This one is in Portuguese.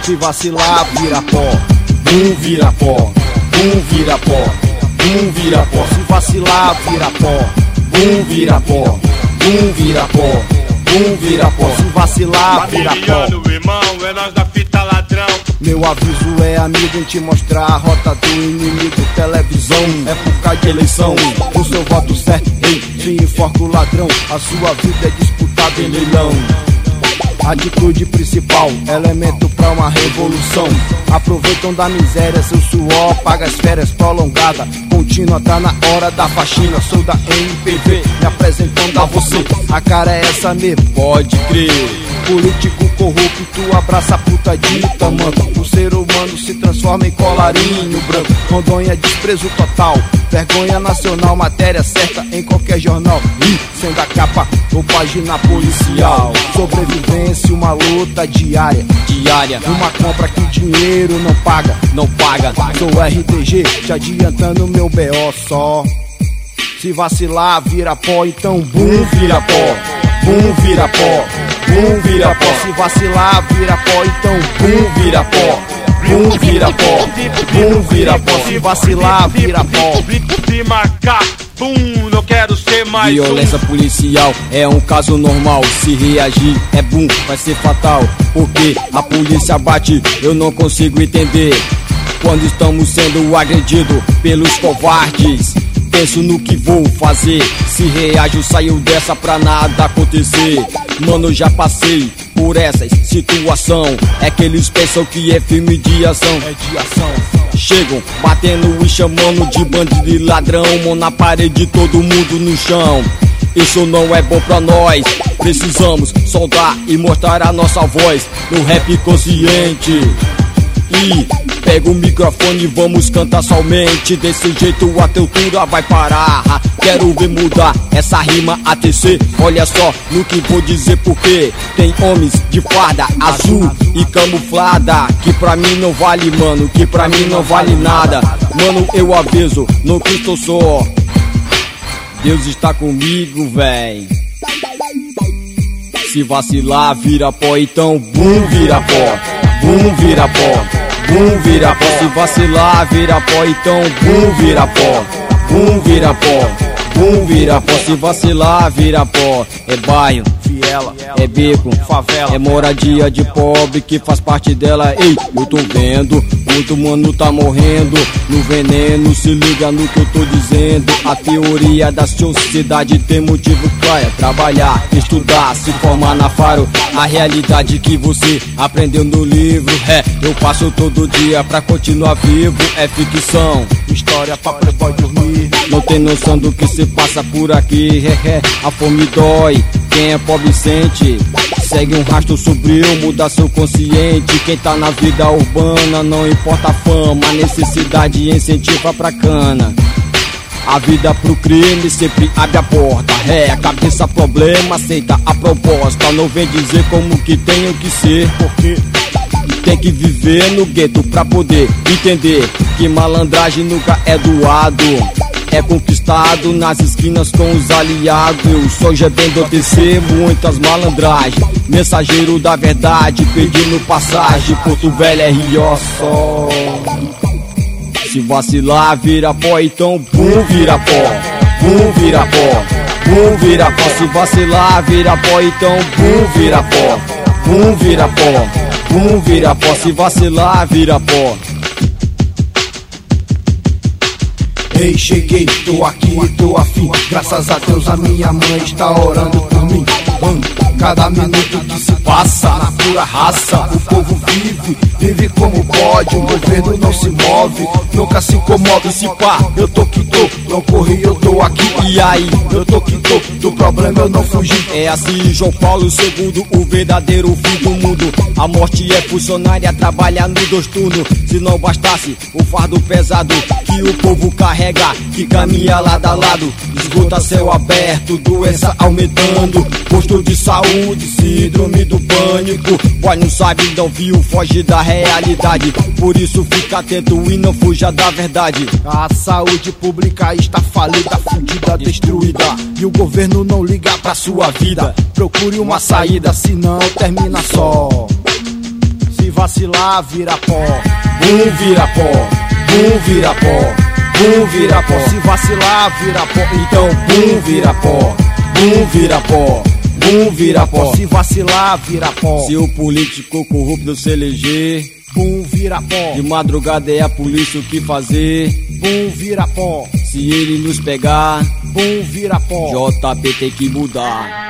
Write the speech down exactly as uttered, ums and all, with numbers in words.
Se vacilar, vira pó. Bum, vira pó. Bum, vira pó. Bum, vira pó. Se vacilar, vira pó. Bum, vira pó. Bum, vira pó. Bum, vira pó. Se vacilar, vira pó. Irmão, é nós da fita ladrão. Meu aviso é amigo em te mostrar a rota do inimigo. Televisão, é por causa de eleição. O seu voto certo, ei, se enforca o ladrão. A sua vida é disputada em leilão. Atitude principal, elemento pra uma revolução. Aproveitam da miséria, seu suor paga as férias prolongadas. Contínua, tá na hora da faxina. Sou da M P B, me apresentando a você. A cara é essa mesmo, pode crer. Político corrupto, abraça a puta dita, mano. O ser humano se transforma em colarinho branco. Rondônia, desprezo total. Vergonha nacional, matéria certa em qualquer jornal. E sendo a capa ou página policial. Sobrevivência, uma luta diária. Diária, uma compra que dinheiro não paga. Não paga, sou R T G, te adiantando meu B O só. Se vacilar, vira pó, então bum, vira pó. Bum, vira pó. Bum, vira pó. Se vacilar, vira pó, então bum, vira pó. Bum, vira pó. Bum, vira pó. Se vacilar, vira pó. Se marcar, bum, não quero ser mais. Violência policial é um caso normal. Se reagir é bum, vai ser fatal. Porque a polícia bate, eu não consigo entender. Quando estamos sendo agredidos pelos covardes, penso no que vou fazer. Se reajo, saio dessa pra nada acontecer. Mano, eu já passei por essas situação. É que eles pensam que é filme de ação. É de ação. Chegam batendo e chamando de bandido e ladrão. Mão na parede, todo mundo no chão. Isso não é bom pra nós. Precisamos soldar e mostrar a nossa voz no rap consciente. E pega o microfone e vamos cantar somente. Desse jeito a cultura vai parar. Quero ver mudar essa rima A T C. Olha só no que vou dizer, porque tem homens de farda azul e camuflada, que pra mim não vale, mano, que pra mim não vale nada. Mano, eu aviso, no que estou só. Deus está comigo, véi. Se vacilar, vira pó, então bum, vira pó. Bum, vira pó. Bum, vira pó. Se vacilar, vira pó, então bum, vira pó. Bum, vira pó. Bum, vira pó. Se vacilar, vira pó. É bairro, viela, é beco, favela, é moradia de pobre que faz parte dela. Ei, eu tô vendo, muito mano tá morrendo no veneno. Se liga no que eu tô dizendo. A teoria da sociedade tem motivo pra trabalhar, estudar, se formar na Faro. A realidade que você aprendeu no livro, é, eu passo todo dia pra continuar vivo. É ficção, história pra playboy dormir. Não tem noção do que se passa por aqui, é, é, a fome dói. Quem é pobre sente, segue um rastro sombrio, muda seu consciente. Quem tá na vida urbana, não importa a fama, a necessidade incentiva pra cana. A vida pro crime sempre abre a porta. É, a cabeça problema, aceita a proposta. Não vem dizer como que tenho que ser, porque tem que viver no gueto pra poder entender que malandragem nunca é doado, é conquistado nas esquinas com os aliados. Eu sou G B do T C, muitas malandragens. Mensageiro da verdade, pedindo passagem. Porto Velho R O só. Se vacilar, vira pó, então bum, vira pó. Bum, vira pó. Bum, vira pó. Se vacilar, vira pó, então bum, vira pó. Bum, vira pó. Bum, vira pó. Se vacilar, vira pó. Ei, cheguei, tô aqui, tô afim. Graças a Deus a minha mãe está orando por mim. Mano, cada minuto que se passa na pura raça, o povo vive, vive como pode. O governo não se move, nunca se comove. Se pá, eu tô que tô, não corri, eu tô aqui. E aí, eu tô que tô, do problema eu não fugi. É assim, João Paulo segundo, o verdadeiro fim do mundo. A morte é funcionária, trabalha no dois turnos. Se não bastasse o fardo pesado que o povo carrega, que caminha lado a lado, esgota céu aberto, doença aumentando, posto de saúde, síndrome do pânico. Boy, não sabe, não viu, foge da realidade. Por isso fica atento e não fuja da verdade. A saúde pública está falida, fudida, destruída, e o governo não liga pra sua vida. Procure uma saída, senão termina só. Se vacilar, vira pó. Bum, vira pó. Bum, vira pó. Bum, vira pó. Se vacilar, vira pó. Então bum, vira pó. Bum, vira pó. Bum, vira pó. Se vacilar, vira pó. Se o político corrupto se eleger, bum, vira pó. de madrugada é a polícia o que fazer. Bum, vira pó. Se ele nos pegar, bum, vira pó. J P tem que mudar.